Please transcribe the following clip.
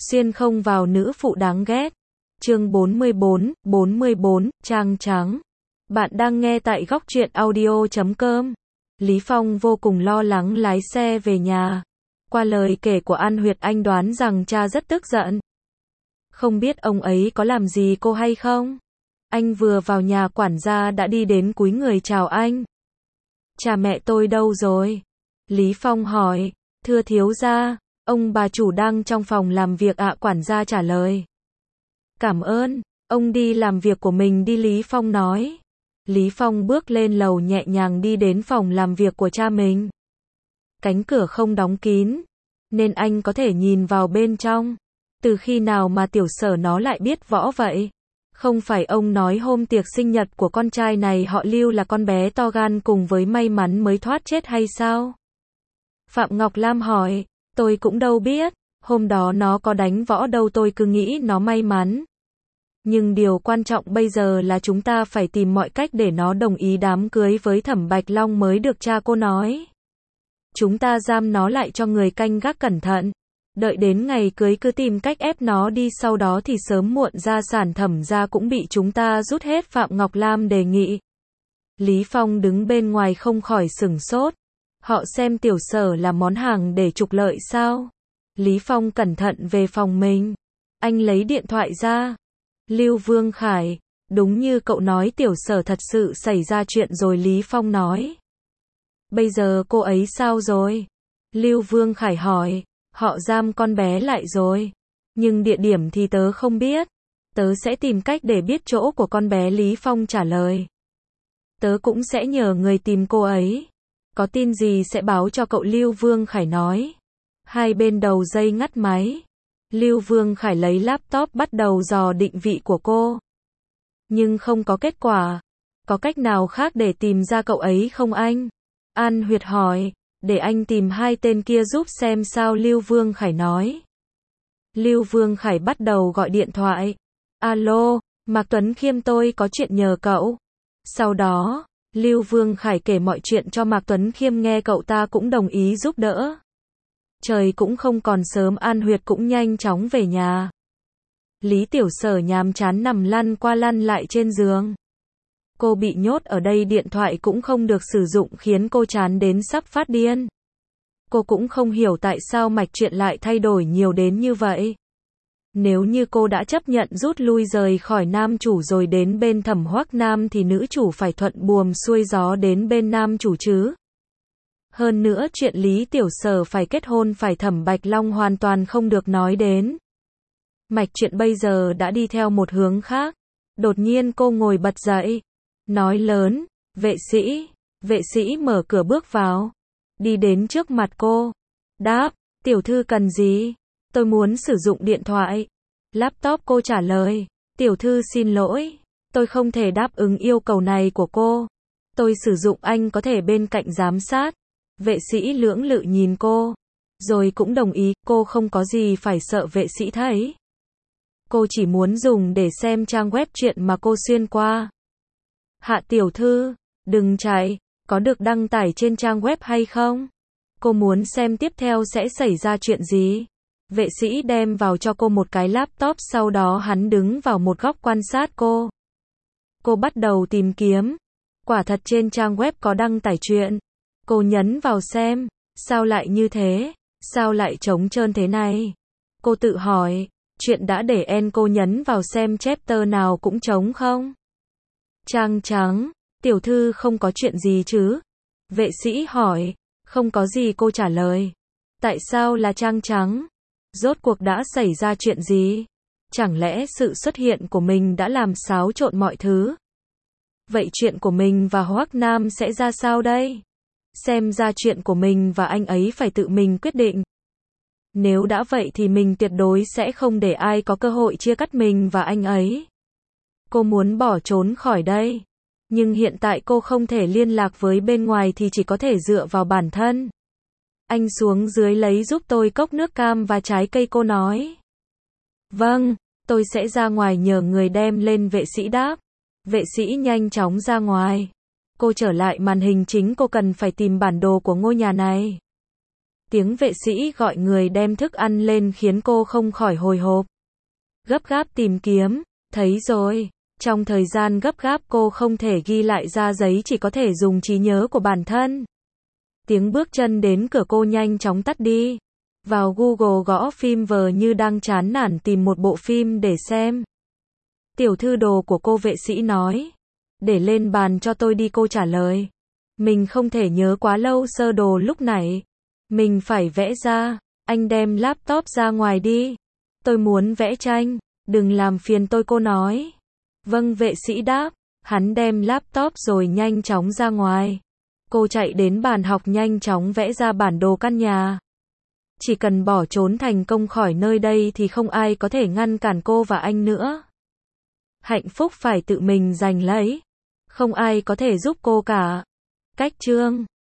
Xuyên không vào nữ phụ đáng ghét. Chương 44, Trang trắng. Bạn đang nghe tại góc truyện audio.com. Lý Phong vô cùng lo lắng lái xe về nhà. Qua lời kể của An Huyệt anh đoán rằng cha rất tức giận. Không biết ông ấy có làm gì cô hay không? Anh vừa vào nhà quản gia đã đi đến cúi người chào anh. Cha mẹ tôi đâu rồi? Lý Phong hỏi. Thưa thiếu gia, ông bà chủ đang trong phòng làm việc ạ, quản gia trả lời. Cảm ơn, ông đi làm việc của mình đi, Lý Phong nói. Lý Phong bước lên lầu nhẹ nhàng đi đến phòng làm việc của cha mình. Cánh cửa không đóng kín, nên anh có thể nhìn vào bên trong. Từ khi nào mà tiểu Sở nó lại biết võ vậy? Không phải ông nói hôm tiệc sinh nhật của con trai này họ Lưu là con bé to gan cùng với may mắn mới thoát chết hay sao? Phạm Ngọc Lam hỏi, tôi cũng đâu biết, hôm đó nó có đánh võ đâu, tôi cứ nghĩ nó may mắn. Nhưng điều quan trọng bây giờ là chúng ta phải tìm mọi cách để nó đồng ý đám cưới với Thẩm Bạch Long mới được, cha cô nói. Chúng ta giam nó lại cho người canh gác cẩn thận. Đợi đến ngày cưới cứ tìm cách ép nó đi, sau đó thì sớm muộn gia sản Thẩm gia cũng bị chúng ta rút hết, Phạm Ngọc Lam đề nghị. Lý Phong đứng bên ngoài không khỏi sửng sốt. Họ xem tiểu Sở là món hàng để trục lợi sao? Lý Phong cẩn thận về phòng mình. Anh lấy điện thoại ra. Lưu Vương Khải, đúng như cậu nói, tiểu Sở thật sự xảy ra chuyện rồi, Lý Phong nói. Bây giờ cô ấy sao rồi? Lưu Vương Khải hỏi. Họ giam con bé lại rồi. Nhưng địa điểm thì tớ không biết. Tớ sẽ tìm cách để biết chỗ của con bé, Lý Phong trả lời. Tớ cũng sẽ nhờ người tìm cô ấy. Có tin gì sẽ báo cho cậu, Lưu Vương Khải nói. Hai bên đầu dây ngắt máy. Lưu Vương Khải lấy laptop bắt đầu dò định vị của cô. Nhưng không có kết quả. Có cách nào khác để tìm ra cậu ấy không anh? An Huyệt hỏi. Để anh tìm hai tên kia giúp xem sao, Lưu Vương Khải nói. Lưu Vương Khải bắt đầu gọi điện thoại. Alo, Mạc Tuấn Khiêm, tôi có chuyện nhờ cậu. Sau đó, Lưu Vương Khải kể mọi chuyện cho Mạc Tuấn Khiêm nghe, cậu ta cũng đồng ý giúp đỡ. Trời cũng không còn sớm, An Huyệt cũng nhanh chóng về nhà. Lý tiểu Sở nhàm chán nằm lăn qua lăn lại trên giường. Cô bị nhốt ở đây, điện thoại cũng không được sử dụng khiến cô chán đến sắp phát điên. Cô cũng không hiểu tại sao mạch truyện lại thay đổi nhiều đến như vậy. Nếu như cô đã chấp nhận rút lui rời khỏi nam chủ rồi đến bên Thẩm Hoắc Nam thì nữ chủ phải thuận buồm xuôi gió đến bên nam chủ chứ. Hơn nữa chuyện Lý tiểu Sở phải kết hôn phải Thẩm Bạch Long hoàn toàn không được nói đến. Mạch truyện bây giờ đã đi theo một hướng khác. Đột nhiên cô ngồi bật dậy. Nói lớn, vệ sĩ mở cửa bước vào. Đi đến trước mặt cô. Đáp, tiểu thư cần gì? Tôi muốn sử dụng điện thoại. Laptop, cô trả lời. Tiểu thư xin lỗi, tôi không thể đáp ứng yêu cầu này của cô. Tôi sử dụng, anh có thể bên cạnh giám sát. Vệ sĩ lưỡng lự nhìn cô. Rồi cũng đồng ý, cô không có gì phải sợ, vệ sĩ thấy. Cô chỉ muốn dùng để xem trang web truyện mà cô xuyên qua. Hạ tiểu thư, đừng chạy, có được đăng tải trên trang web hay không? Cô muốn xem tiếp theo sẽ xảy ra chuyện gì? Vệ sĩ đem vào cho cô một cái laptop, sau đó hắn đứng vào một góc quan sát cô. Cô bắt đầu tìm kiếm. Quả thật trên trang web có đăng tải truyện. Cô nhấn vào xem. Sao lại như thế? Sao lại trống trơn thế này? Cô tự hỏi. Chuyện đã để en, cô nhấn vào xem chapter nào cũng trống không? Trang trắng. Tiểu thư không có chuyện gì chứ? Vệ sĩ hỏi. Không có gì, cô trả lời. Tại sao là trang trắng? Rốt cuộc đã xảy ra chuyện gì? Chẳng lẽ sự xuất hiện của mình đã làm xáo trộn mọi thứ? Vậy chuyện của mình và Hoắc Nam sẽ ra sao đây? Xem ra chuyện của mình và anh ấy phải tự mình quyết định. Nếu đã vậy thì mình tuyệt đối sẽ không để ai có cơ hội chia cắt mình và anh ấy. Cô muốn bỏ trốn khỏi đây. Nhưng hiện tại cô không thể liên lạc với bên ngoài thì chỉ có thể dựa vào bản thân. Anh xuống dưới lấy giúp tôi cốc nước cam và trái cây, cô nói. Vâng, tôi sẽ ra ngoài nhờ người đem lên, vệ sĩ đáp. Vệ sĩ nhanh chóng ra ngoài. Cô trở lại màn hình chính, cô cần phải tìm bản đồ của ngôi nhà này. Tiếng vệ sĩ gọi người đem thức ăn lên khiến cô không khỏi hồi hộp. Gấp gáp tìm kiếm, thấy rồi. Trong thời gian gấp gáp cô không thể ghi lại ra giấy, chỉ có thể dùng trí nhớ của bản thân. Tiếng bước chân đến cửa cô nhanh chóng tắt đi. Vào Google gõ phim vờ như đang chán nản tìm một bộ phim để xem. Tiểu thư đồ của cô vệ sĩ nói. Để lên bàn cho tôi đi, cô trả lời. Mình không thể nhớ quá lâu sơ đồ lúc nãy. Mình phải vẽ ra. Anh đem laptop ra ngoài đi. Tôi muốn vẽ tranh. Đừng làm phiền tôi, cô nói. Vâng, vệ sĩ đáp. Hắn đem laptop rồi nhanh chóng ra ngoài. Cô chạy đến bàn học nhanh chóng vẽ ra bản đồ căn nhà. Chỉ cần bỏ trốn thành công khỏi nơi đây thì không ai có thể ngăn cản cô và anh nữa. Hạnh phúc phải tự mình giành lấy. Không ai có thể giúp cô cả. Cách chương